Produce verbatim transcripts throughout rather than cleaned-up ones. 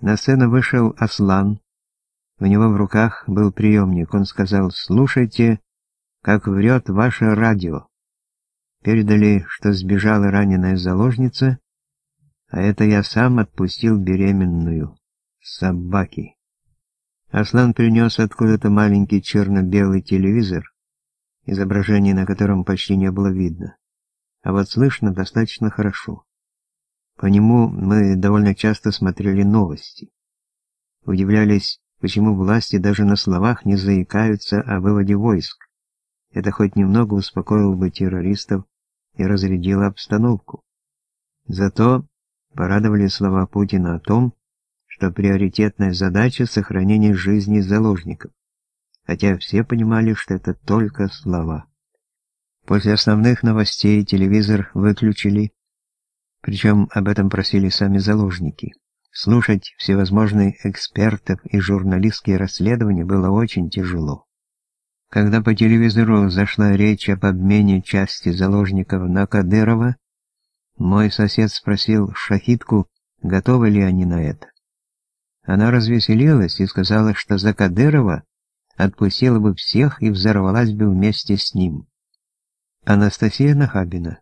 На сцену вышел Аслан. У него в руках был приемник. Он сказал: «Слушайте, как врет ваше радио». Передали, что сбежала раненая заложница, а это я сам отпустил беременную. Собаки. Аслан принес откуда-то маленький черно-белый телевизор, изображение на котором почти не было видно, а вот слышно достаточно хорошо. По нему мы довольно часто смотрели новости. Удивлялись, почему власти даже на словах не заикаются о выводе войск. Это хоть немного успокоило бы террористов и разрядило обстановку. Зато порадовали слова Путина о том, что приоритетная задача — сохранение жизни заложников, хотя все понимали, что это только слова. После основных новостей телевизор выключили, причем об этом просили сами заложники. Слушать всевозможных экспертов и журналистские расследования было очень тяжело. Когда по телевизору зашла речь об обмене части заложников на Кадырова, мой сосед спросил шахидку, готовы ли они на это. Она развеселилась и сказала, что за Кадырова отпустила бы всех и взорвалась бы вместе с ним. Анастасия Нахабина.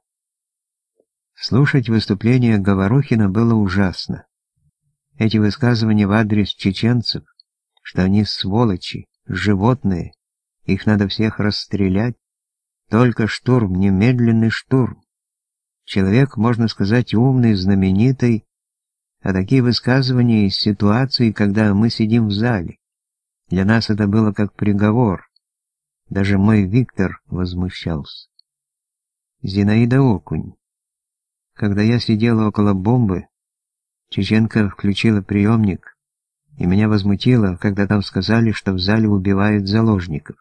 Слушать выступление Говорухина было ужасно. Эти высказывания в адрес чеченцев, что они сволочи, животные, их надо всех расстрелять, только штурм, немедленный штурм. Человек, можно сказать, умный, знаменитый, а такие высказывания из ситуации, когда мы сидим в зале. Для нас это было как приговор. Даже мой Виктор возмущался. Зинаида Окунь. Когда я сидела около бомбы, чеченка включила приемник, и меня возмутило, когда там сказали, что в зале убивают заложников.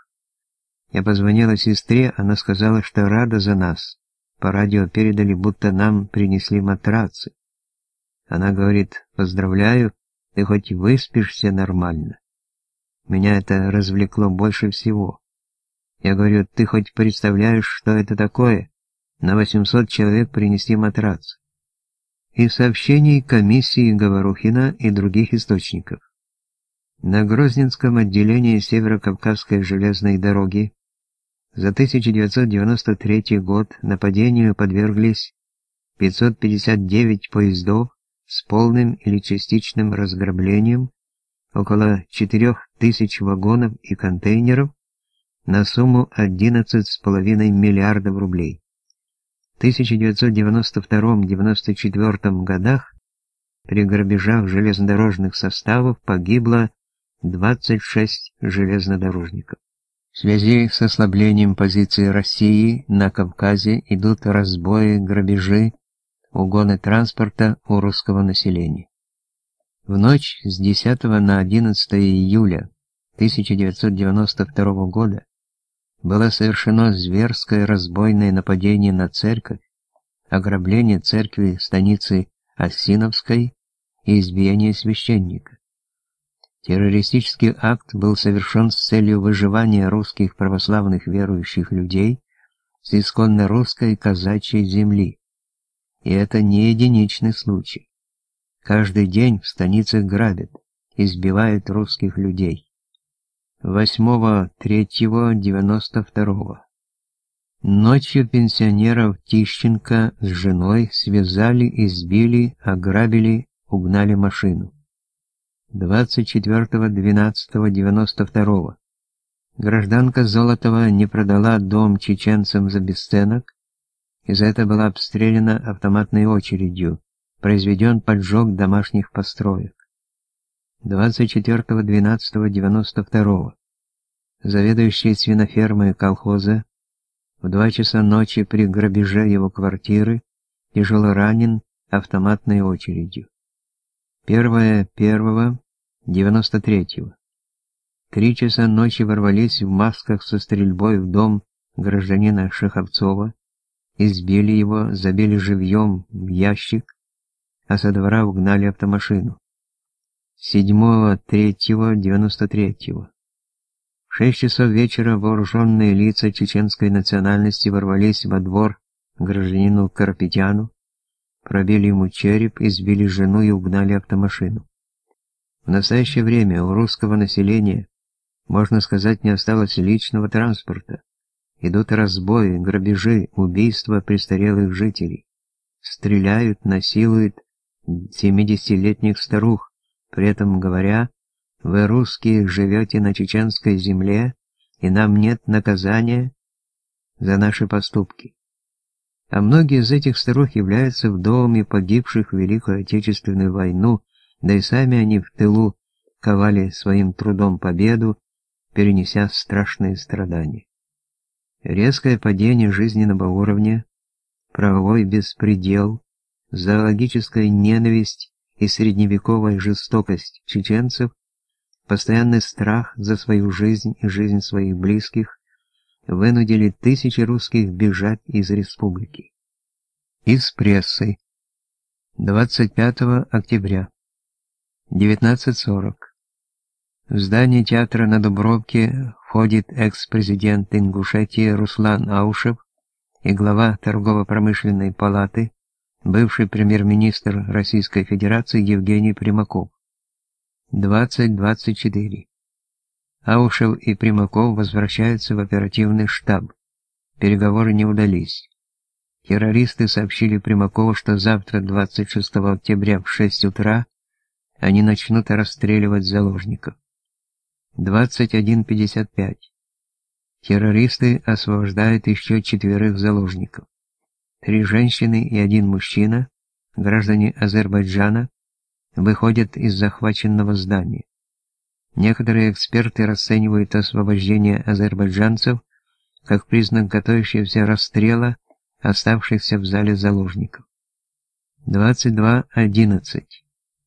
Я позвонила сестре, она сказала, что рада за нас. По радио передали, будто нам принесли матрацы. Она говорит: «Поздравляю, ты хоть выспишься нормально». Меня это развлекло больше всего. Я говорю: «Ты хоть представляешь, что это такое? На восемьсот человек принести матрацы». Из сообщений комиссии Говорухина и других источников. На Грозненском отделении Северо-Кавказской железной дороги за тысяча девятьсот девяносто третий год нападению подверглись пятьсот пятьдесят девять поездов с полным или частичным разграблением, около четырёх тысяч вагонов и контейнеров на сумму одиннадцать с половиной миллиардов рублей. В тысяча девятьсот девяносто втором — девяносто четвёртом годах при грабежах железнодорожных составов погибло двадцать шесть железнодорожников. В связи с ослаблением позиции России на Кавказе идут разбои, грабежи, угоны транспорта у русского населения. В ночь с десятого на одиннадцатое июля тысяча девятьсот девяносто второго года было совершено зверское разбойное нападение на церковь, ограбление церкви станицы Осиновской и избиение священника. Террористический акт был совершен с целью выживания русских православных верующих людей с исконно русской казачьей земли. И это не единичный случай. Каждый день в станицах грабят, избивают русских людей. восьмого третьего девяносто второго. Ночью пенсионеров Тищенко с женой связали, избили, ограбили, угнали машину. двадцать четвёртого двенадцатого девяносто второго. Гражданка Золотова не продала дом чеченцам за бесценок, и за это была обстреляна автоматной очередью, произведен поджог домашних построек. двадцать четвёртого двенадцатого девяносто второго. Заведующий свинофермой колхоза в два часа ночи при грабеже его квартиры тяжело ранен автоматной очередью. первое первого девяносто третьего. Три часа ночи ворвались в масках со стрельбой в дом гражданина Шеховцова, избили его, забили живьем в ящик, а со двора угнали автомашину. седьмого третьего девяносто третьего. В шесть часов вечера вооруженные лица чеченской национальности ворвались во двор гражданину Карапетяну, пробили ему череп, избили жену и угнали автомашину. В настоящее время у русского населения, можно сказать, не осталось личного транспорта. Идут разбои, грабежи, убийства престарелых жителей. Стреляют, насилуют семидесятилетних старух, при этом говоря: «Вы, русские, живете на чеченской земле, и нам нет наказания за наши поступки». А многие из этих старух являются вдовами погибших в Великую Отечественную войну, да и сами они в тылу ковали своим трудом победу, перенеся страшные страдания. Резкое падение жизненного уровня, правовой беспредел, зоологическая ненависть и средневековая жестокость чеченцев, постоянный страх за свою жизнь и жизнь своих близких вынудили тысячи русских бежать из республики. Из прессы. двадцать пятого октября. девятнадцать сорок. В здание театра на Дубровке входит экс-президент Ингушетии Руслан Аушев и глава торгово-промышленной палаты, бывший премьер-министр Российской Федерации Евгений Примаков. двадцать двадцать четыре. Аушев и Примаков возвращаются в оперативный штаб. Переговоры не удались. Террористы сообщили Примакову, что завтра, двадцать шестого октября в шесть утра, они начнут расстреливать заложников. двадцать один пятьдесят пять. Террористы освобождают еще четверых заложников. Три женщины и один мужчина, граждане Азербайджана, выходят из захваченного здания. Некоторые эксперты расценивают освобождение азербайджанцев как признак готовящегося расстрела оставшихся в зале заложников. двадцать два одиннадцать.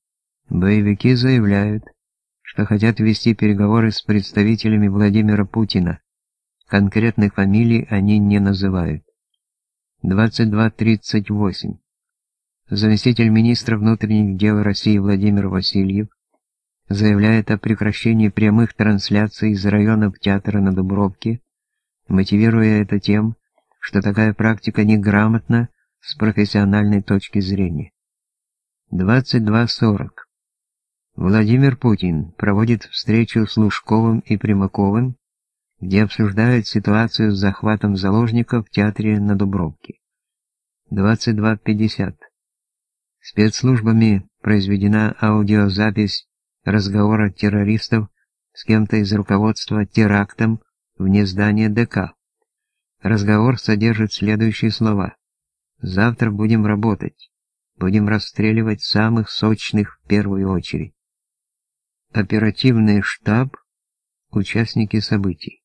Боевики заявляют, что хотят вести переговоры с представителями Владимира Путина. Конкретных фамилий они не называют. двадцать два тридцать восемь. Заместитель министра внутренних дел России Владимир Васильев заявляет о прекращении прямых трансляций из районов театра на Дубровке, мотивируя это тем, что такая практика неграмотна с профессиональной точки зрения. двадцать два сорок. Владимир Путин проводит встречу с Лужковым и Примаковым, где обсуждают ситуацию с захватом заложников в театре на Дубровке. двадцать два пятьдесят. Спецслужбами произведена аудиозапись разговора террористов с кем-то из руководства терактом вне здания ДК. Разговор содержит следующие слова: «Завтра будем работать, будем расстреливать самых сочных в первую очередь». Оперативный штаб, участники событий.